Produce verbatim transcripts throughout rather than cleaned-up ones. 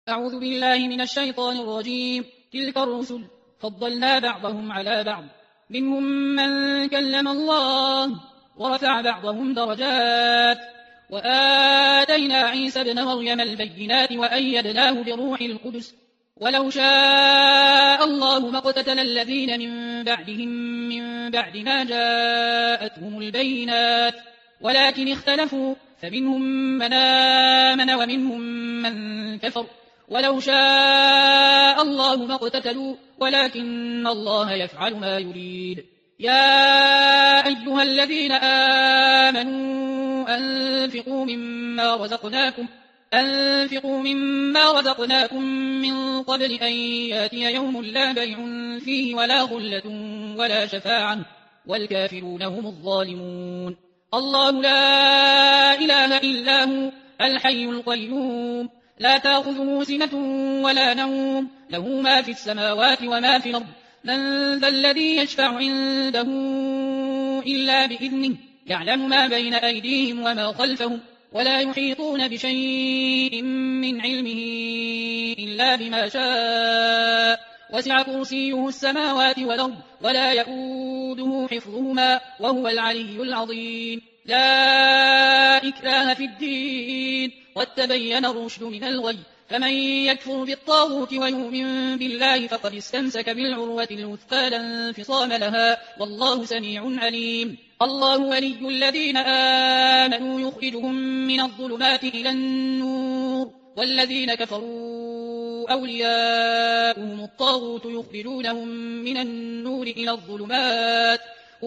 أعوذ بالله من الشيطان الرجيم. تلك الرسل فضلنا بعضهم على بعض، منهم من كلم الله ورفع بعضهم درجات، وآتينا عيسى ابن مريم البينات وأيدناه بروح القدس، ولو شاء الله ما اقتتل الذين من بعدهم من بعد ما جاءتهم البينات، ولكن اختلفوا فمنهم من آمن ومنهم من كفر، ولو شاء الله ما اقتتلوا ولكن الله يفعل ما يريد. يا أيها الذين آمنوا أنفقوا مما رزقناكم أنفقوا مما رزقناكم من قبل أن يأتي يوم لا بيع فيه ولا غلة ولا شفاعة والكافرون هم الظالمون. الله لا إله إلا هو الحي القيوم، لا تأخذه سنة ولا نوم، له ما في السماوات وما في الأرض، من ذا الذي يشفع عنده إلا بإذنه، يعلم ما بين أيديهم وما خلفهم، ولا يحيطون بشيء من علمه إلا بما شاء، وسع كرسيه السماوات والأرض ولا يؤوده حفظهما وهو العلي العظيم. لا إكراه في الدين، قد تبين الرشد من الغي، فمن يكفر بالطاغوت ويؤمن بالله فقد استمسك بالعروة الوثقى لا انفصام لها، والله سميع عليم. الله ولي الذين آمنوا يخرجهم من الظلمات إلى النور، والذين كفروا أولياؤهم الطاغوت يخرجونهم من النور إلى الظلمات،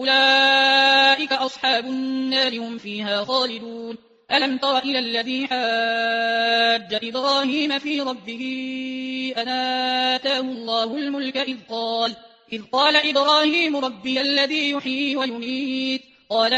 أولئك أصحاب النار هم فيها خالدون. ألم تر إلى الذي حاج إبراهيم في ربه أن آتاه الله الملك إذ قال إذ قال إبراهيم ربي الذي يحيي ويميت، قال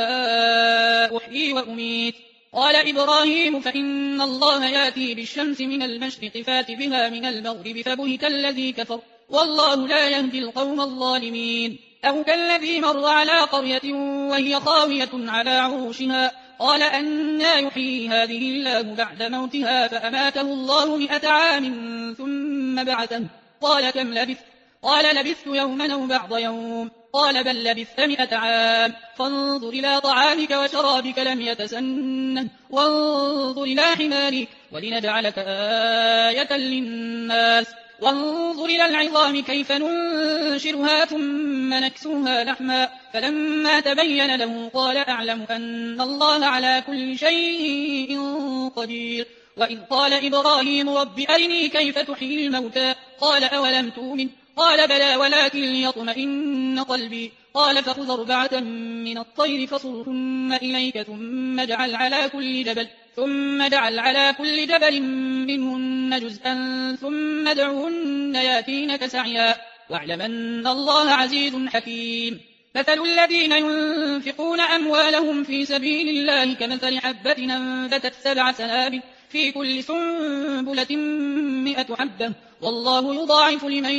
أنا أحيي وأميت، قال إبراهيم فإن الله يأتي بالشمس من المشرق فات بها من المغرب فبهت الذي كفر، والله لا يهدي القوم الظالمين. أو كالذي مر على قرية وهي خاوية على عروشها، قال أنى يحيي هذه الله بعد موتها، فأماته الله مئة عام ثم بعثه، قال كم لبثت؟ قال لبثت يوما أو بعض يوم، قال بل لبثت مئة عام، فانظر إلى طعامك وشرابك لم يتسنه، وانظر إلى حمارك ولنجعلك آية للناس، وانظر إلى العظام كيف ننشرها ثم نكسوها لحما، فلما تبين له قال أعلم أن الله على كل شيء قدير. وإذ قال إبراهيم رب أرني كيف تحيي الموتى، قال أولم تؤمن، قال بلى ولكن ليطمئن قلبي، قال فخذ أربعة من الطير فصرهن إليك ثم اجعل على كل جبل ثم اجعل على كل جبل منهن جزءا ثم ادعهن ياتينك سعيا، واعلم أن الله عزيز حكيم. مثل الذين ينفقون أموالهم في سبيل الله كمثل حبة أنبتت سبع سنابل في كل سنبلة مئة حبة، والله يضاعف لمن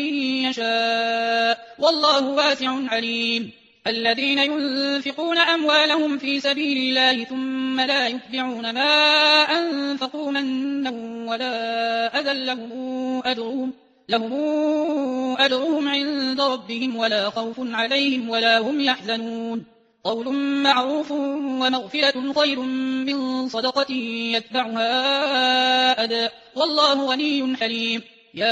يشاء، والله واسع عليم. الذين ينفقون أموالهم في سبيل الله ثم لا يتبعون ما أنفقوا منا ولا أذى لهم أجرهم لهم أجرهم عند ربهم ولا خوف عليهم ولا هم يحزنون. قول معروف ومغفرة خير من صدقة يتبعها أذى، والله غني حليم.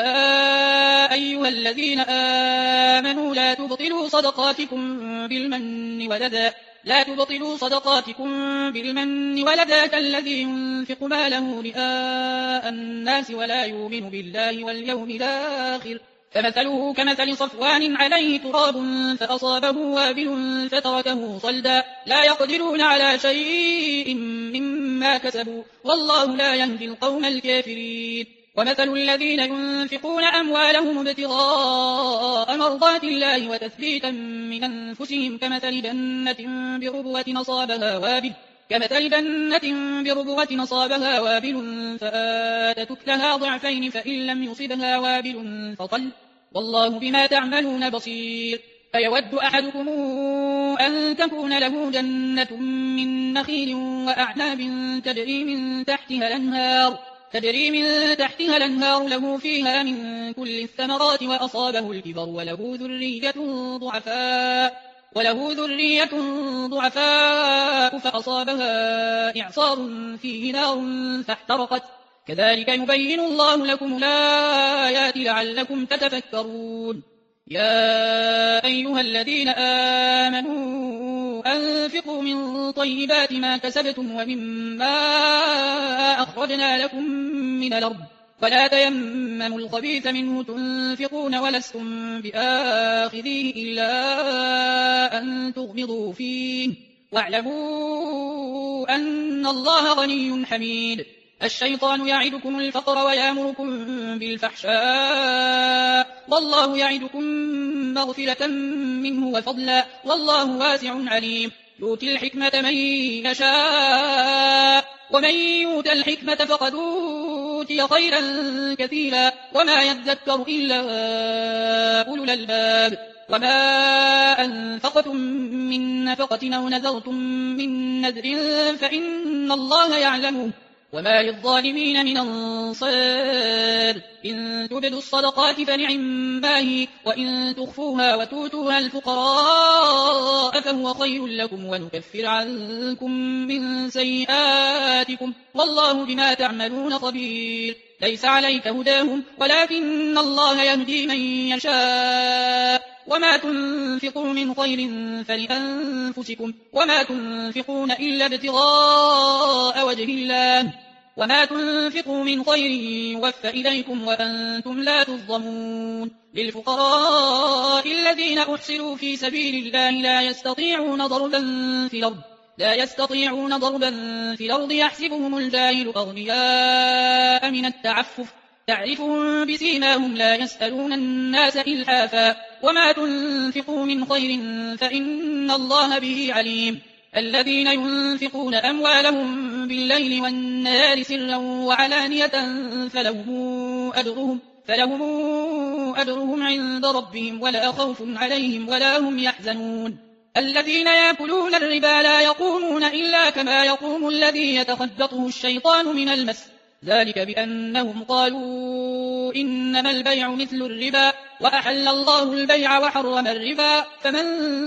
يا أيها الذين آمنوا لا تبطلوا صدقاتكم بالمن والأذى لا تبطلوا صدقاتكم بالمن والأذى كالذي ينفق ماله رئاء الناس ولا يؤمن بالله واليوم الآخر، فمثله كمثل صفوان عليه تراب فأصابه وابل فتركه صلدا، لا يقدرون على شيء مما كسبوا، والله لا يهدي القوم الكافرين. ومثل الذين ينفقون أموالهم ابتغاء مرضات الله وتثبيتا من أنفسهم كمثل جنة بربوة أصابها وابل كمثل جنة بربوة أصابها وابل فآتت أكلها ضعفين فإن لم يصبها وابل فطل، والله بما تعملون بصير. فيود أحدكم أن تكون له جنة من نخيل وأعناب تجري من تحتها الأنهار تجري من تحتها الأنهار له فيها من كل الثمرات وأصابه الكبر وله ذرية ضعفاء وله ذرية ضعفاء فأصابها إعصار فيه نار فاحترقت كذلك يبين الله لكم الآيات لعلكم تتفكرون. يا أيها الذين آمنوا أنفقوا من طيبات ما كسبتم ومما أخرجنا لكم من الأرض ولا تيمموا الخبيث منه تنفقون ولستم بآخذيه إلا أن تغمضوا فيه واعلموا أن الله غني حميد. الشيطان يعدكم الفقر ويأمركم بالفحشاء والله يعدكم مغفرة منه وفضلا والله واسع عليم. يؤتي الحكمة من يشاء ومن يؤت الحكمة فقد أوتي خيرا كثيرا وما يذكر إلا أولو الألباب. وما أنفقتم من نفقة أو نذرتم من نذر فإن الله يعلمه وما للظالمين من أنصار. إن تبدوا الصدقات فنعما هي وإن تخفوها وتؤتوها الفقراء فهو خير لكم ونكفر عنكم من سيئاتكم والله بما تعملون خبير. ليس عليك هداهم ولكن الله يهدي من يشاء وما تنفقوا من خير فلأنفسكم وما تنفقون إلا ابتغاء وجه الله وما تنفقوا من خير يوفى إليكم وأنتم لا تظلمون. للفقراء الذين أحصروا في سبيل الله لا يستطيعون ضربا في الأرض لا يستطيعون ضربا في الأرض يحسبهم الجاهل أغنياء من التعفف تعرفهم بسيماهم لا يسألون الناس إلحافا وما تنفقوا من خير فإن الله به عليم. الذين ينفقون أموالهم بالليل والنهار سرا وعلانية فلهم أجرهم, فلهم أجرهم عند ربهم ولا خوف عليهم ولا هم يحزنون. الذين يأكلون الربا لا يقومون إلا كما يقوم الذي يتخبطه الشيطان من المس ذلك بأنهم قالوا إنما البيع مثل الربا وأحل الله البيع وحرم الربا فمن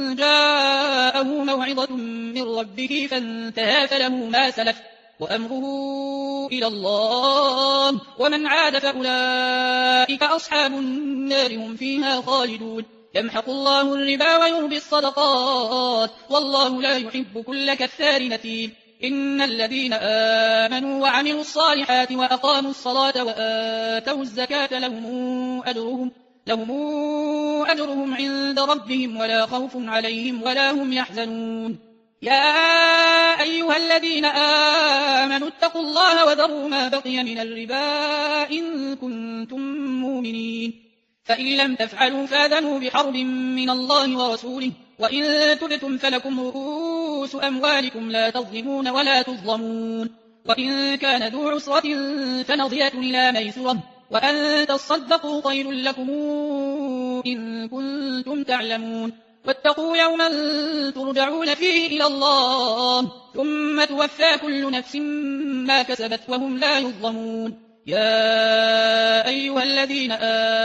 جاءه موعظة من ربه فانتهى فله ما سلف وأمره إلى الله ومن عاد فأولئك أصحاب النار هم فيها خالدون. يمحق الله الربا ويربي الصدقات والله لا يحب كل كفار نثيم. إن الذين آمنوا وعملوا الصالحات وأقاموا الصلاة وآتوا الزكاة لهم أجرهم, لهم أجرهم عند ربهم ولا خوف عليهم ولا هم يحزنون. يا أيها الذين آمنوا اتقوا الله وذروا ما بقي من الربا إن كنتم مؤمنين فإن لم تفعلوا فآذنوا بحرب من الله ورسوله وإن تبتم فلكم رؤوس أموالكم لا تظلمون ولا تظلمون. وإن كان ذو عسرة فنظرة إلى ميسرة وأن تصدقوا خير لكم إن كنتم تعلمون. واتقوا يوما ترجعون فيه إلى الله ثم توفى كل نفس ما كسبت وهم لا يظلمون. يا أيها الذين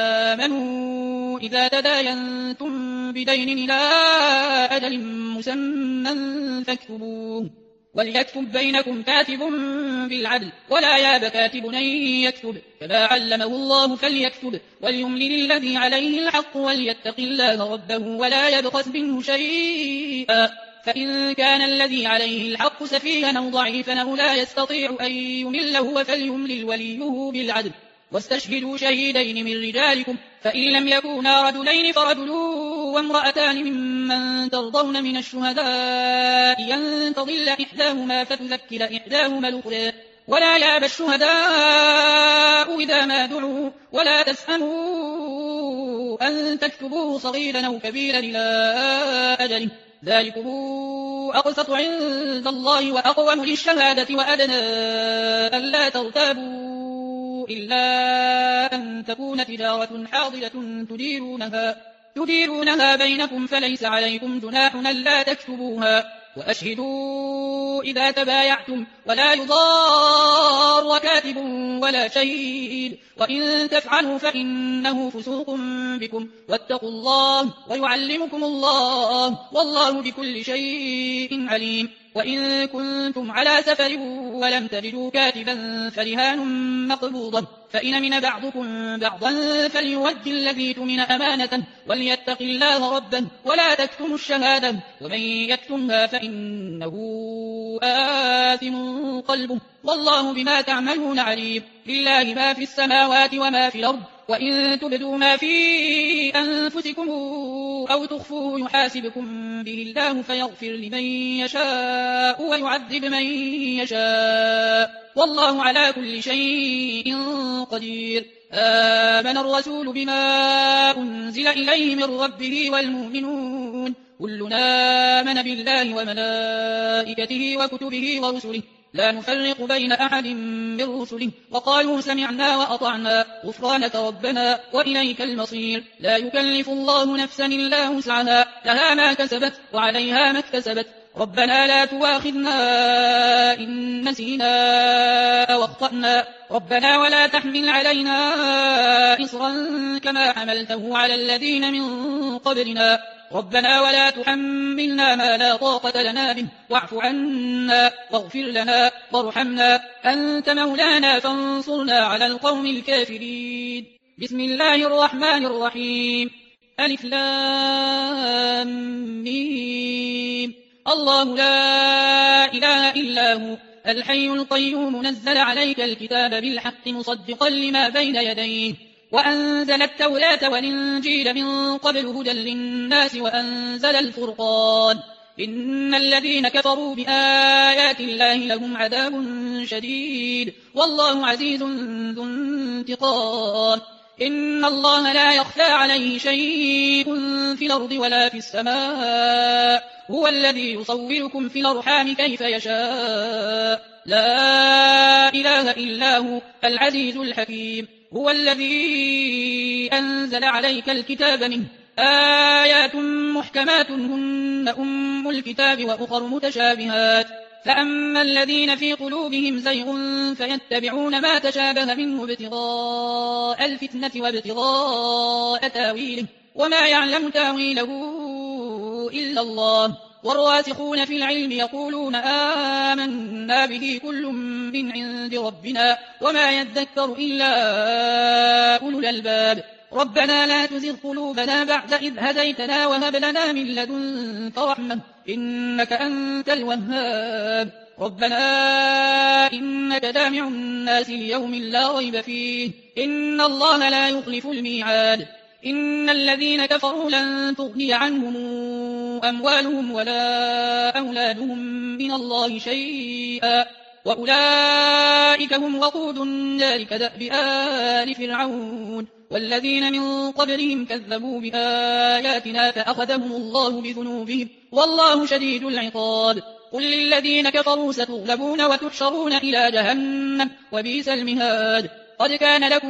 آمنوا إذا تداينتم بدين إلى أجل مسمى فاكتبوه وليكتب بينكم كاتب بالعدل ولا ياب كاتب أن يكتب كما علمه الله فليكتب وليملل الذي عليه الحق وليتق الله ربه ولا يبخس منه شيئا فإن كان الذي عليه الحق سفيها أو ضعيفا أو لا يستطيع أن يمل هو فليملل وليه بالعدل واستشهدوا شهيدين من رجالكم فإن لم يكونا رجلين فرجل وامرأتان ممن ترضون من الشهداء أن تضل إحداهما فتذكر إحداهما الأخرى ولا يأبى الشهداء إذا ما دعوا ولا تسأموا أن تكتبوه صغيرا أو كبيرا إلى أجله ذلكم أقسط عند الله وأقوم للشهادة وأدنى ألا ترتابوا إلا أن تكون تجارة حاضرة تديرونها, تديرونها بينكم فليس عليكم جناح ألا تكتبوها وأشهدوا إذا تبايعتم ولا يضار كاتب ولا شهيد وإن تفعلوا فإنه فسوق بكم واتقوا الله ويعلمكم الله والله بكل شيء عليم. وإن كنتم على سفر ولم تجدوا كاتبا فرهان مقبوضة فإن من بعضكم بعضا فليؤد الذي اؤتمن أمانة وليتق الله ربه ولا تكتموا الشهادة ومن يكتمها فإنه آثم قلبه والله بما تعملون عليم. لله ما في السماوات وما في الأرض وإن تبدوا ما في أنفسكم أو تخفوه يحاسبكم به الله فيغفر لمن يشاء ويعذب من يشاء والله على كل شيء قدير. آمن الرسول بما أنزل إليه من ربه والمؤمنون كلنا آمن بالله وملائكته وكتبه ورسله لا نفرق بين أحد من رسله وقالوا سمعنا وأطعنا غفرانك ربنا وإليك المصير. لا يكلف الله نفسا إلا وسعها لها ما كسبت وعليها ما اكتسبت ربنا لا تواخذنا إن نسينا أو أخطأنا ربنا ولا تحمل علينا إصرا كما حملته على الذين من قبلنا ربنا ولا تحملنا ما لا طاقة لنا به واعف عنا واغفر لنا وارحمنا أنت مولانا فانصرنا على القوم الكافرين. بسم الله الرحمن الرحيم. ألف لام ميم. الله لا إله إلا هو الحي القيوم نزل عليك الكتاب بالحق مصدقا لما بين يديه وأنزل التوراة والإنجيل من قبل هدى للناس وأنزل الفرقان إن الذين كفروا بآيات الله لهم عذاب شديد والله عزيز ذو انتقام. إن الله لا يخفى عليه شيء في الأرض ولا في السماء هو الذي يصوركم في الأرحام كيف يشاء لا إله إلا هو العزيز الحكيم. هو الذي أنزل عليك الكتاب منه آيات محكمات هن أم الكتاب وأخر متشابهات فأما الذين في قلوبهم زيغ فيتبعون ما تشابه منه ابتغاء الفتنة وابتغاء تاويله وما يعلم تاويله إلا الله والراسخون في العلم يقولون آمنا به كل من عند ربنا وما يذكر إلا أولو الألباب. ربنا لا تزغ قلوبنا بعد إذ هديتنا وهب لنا من لدنك رحمة إنك أنت الوهاب. ربنا إنك جامع الناس ليوم لا ريب فيه إن الله لا يخلف الميعاد. إن الذين كفروا لن تغني عنهم أموالهم ولا أولادهم من الله شيئا وأولئك هم وقود النار كدأب آل فرعون والذين من قبلهم كذبوا بآياتنا فأخذهم الله بذنوبهم والله شديد العقاب. قل للذين كفروا ستغلبون وتحشرون إلى جهنم وبئس المهاد. قد كان لكم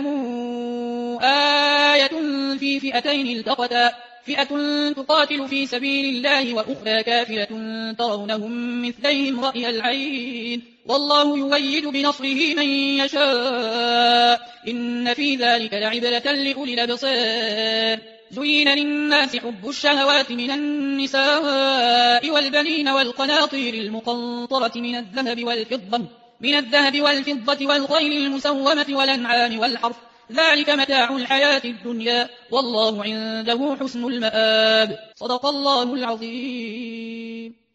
آية في فئتين التقتا فئة تقاتل في سبيل الله وأخرى كافرة ترونهم مثليهم رأي العين والله يؤيد بنصره من يشاء إن في ذلك لعبرة لأولي الأبصار. زين للناس حب الشهوات من النساء والبنين والقناطير المقنطرة من الذهب والفضة من الذهب والفضة والخيل المسومة والأنعام والحرث ذلك متاع الحياة الدنيا والله عنده حسن المآب. صدق الله العظيم.